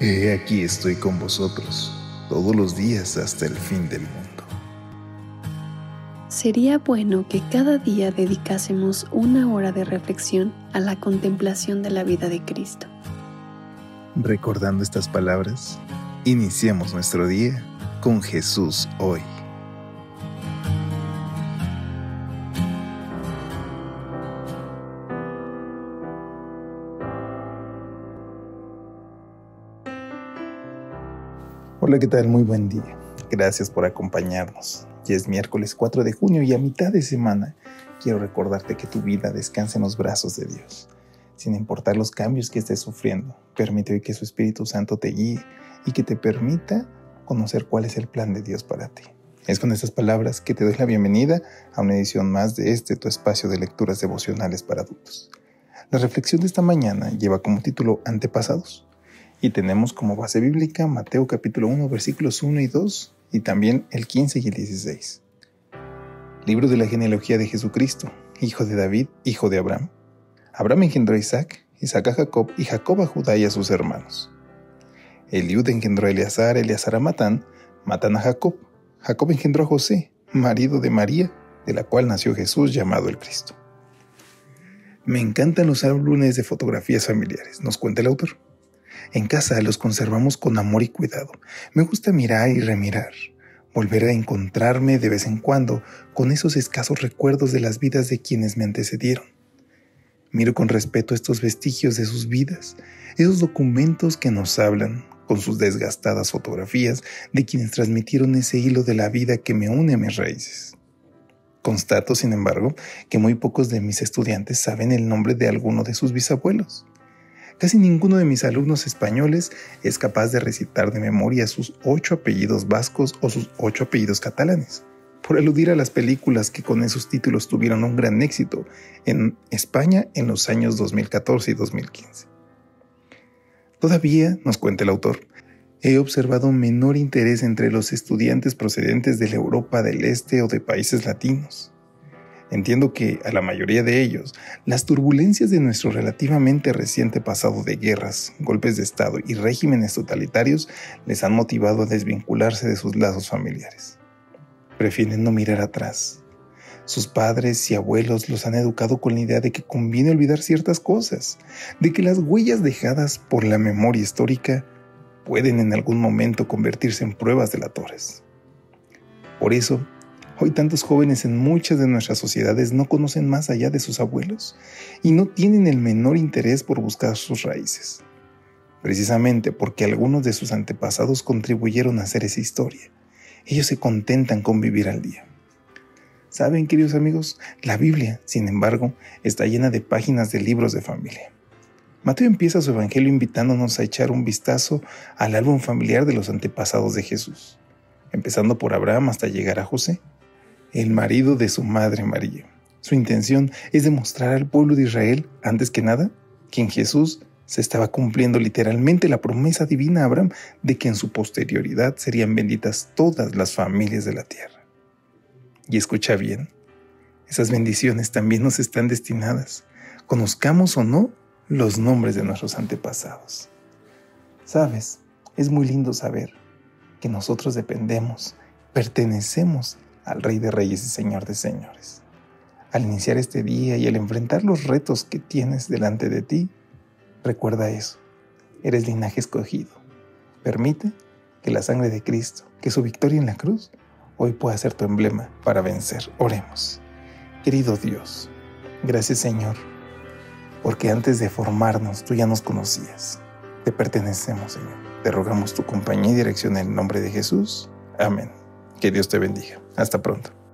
He aquí estoy con vosotros todos los días hasta el fin del mundo. Sería bueno que cada día dedicásemos una hora de reflexión a la contemplación de la vida de Cristo. Recordando estas palabras, iniciamos nuestro día con Jesús hoy. Hola, ¿qué tal? Muy buen día. Gracias por acompañarnos. Ya es miércoles 4 de junio y a mitad de semana quiero recordarte que tu vida descansa en los brazos de Dios. Sin importar los cambios que estés sufriendo, permite hoy que su Espíritu Santo te guíe y que te permita conocer cuál es el plan de Dios para ti. Es con estas palabras que te doy la bienvenida a una edición más de tu espacio de lecturas devocionales para adultos. La reflexión de esta mañana lleva como título Antepasados. Y tenemos como base bíblica Mateo capítulo 1, versículos 1 y 2, y también el 15 y el 16. Libro de la genealogía de Jesucristo, hijo de David, hijo de Abraham. Abraham engendró a Isaac, Isaac a Jacob, y Jacob a Judá y a sus hermanos. Eliud engendró a Eleazar, Eleazar a Matán, Matán a Jacob. Jacob engendró a José, marido de María, de la cual nació Jesús llamado el Cristo. Me encantan los álbumes de fotografías familiares, nos cuenta el autor. En casa los conservamos con amor y cuidado. Me gusta mirar y remirar, volver a encontrarme de vez en cuando con esos escasos recuerdos de las vidas de quienes me antecedieron. Miro con respeto estos vestigios de sus vidas, esos documentos que nos hablan, con sus desgastadas fotografías de quienes transmitieron ese hilo de la vida que me une a mis raíces. Constato, sin embargo, que muy pocos de mis estudiantes saben el nombre de alguno de sus bisabuelos. Casi ninguno de mis alumnos españoles es capaz de recitar de memoria sus 8 apellidos vascos o sus 8 apellidos catalanes, por aludir a las películas que con esos títulos tuvieron un gran éxito en España en los años 2014 y 2015. Todavía, nos cuenta el autor, he observado menor interés entre los estudiantes procedentes de la Europa del Este o de países latinos. Entiendo que a la mayoría de ellos, las turbulencias de nuestro relativamente reciente pasado de guerras, golpes de Estado y regímenes totalitarios les han motivado a desvincularse de sus lazos familiares. Prefieren no mirar atrás. Sus padres y abuelos los han educado con la idea de que conviene olvidar ciertas cosas, de que las huellas dejadas por la memoria histórica pueden en algún momento convertirse en pruebas delatoras. Por eso, hoy tantos jóvenes en muchas de nuestras sociedades no conocen más allá de sus abuelos y no tienen el menor interés por buscar sus raíces. Precisamente porque algunos de sus antepasados contribuyeron a hacer esa historia. Ellos se contentan con vivir al día. ¿Saben, queridos amigos? La Biblia, sin embargo, está llena de páginas de libros de familia. Mateo empieza su evangelio invitándonos a echar un vistazo al álbum familiar de los antepasados de Jesús, empezando por Abraham hasta llegar a José, el marido de su madre María. Su intención es demostrar al pueblo de Israel, antes que nada, que en Jesús se estaba cumpliendo literalmente la promesa divina a Abraham de que en su posterioridad serían benditas todas las familias de la tierra. Y escucha bien, esas bendiciones también nos están destinadas, conozcamos o no los nombres de nuestros antepasados. ¿Sabes? Es muy lindo saber que nosotros dependemos, pertenecemos al Rey de Reyes y Señor de Señores. Al iniciar este día y al enfrentar los retos que tienes delante de ti, recuerda eso. Eres linaje escogido. Permite que la sangre de Cristo, que su victoria en la cruz, hoy pueda ser tu emblema para vencer. Oremos. Querido Dios, gracias Señor, porque antes de formarnos tú ya nos conocías. Te pertenecemos, Señor. Te rogamos tu compañía y dirección en el nombre de Jesús. Amén. Que Dios te bendiga. Hasta pronto.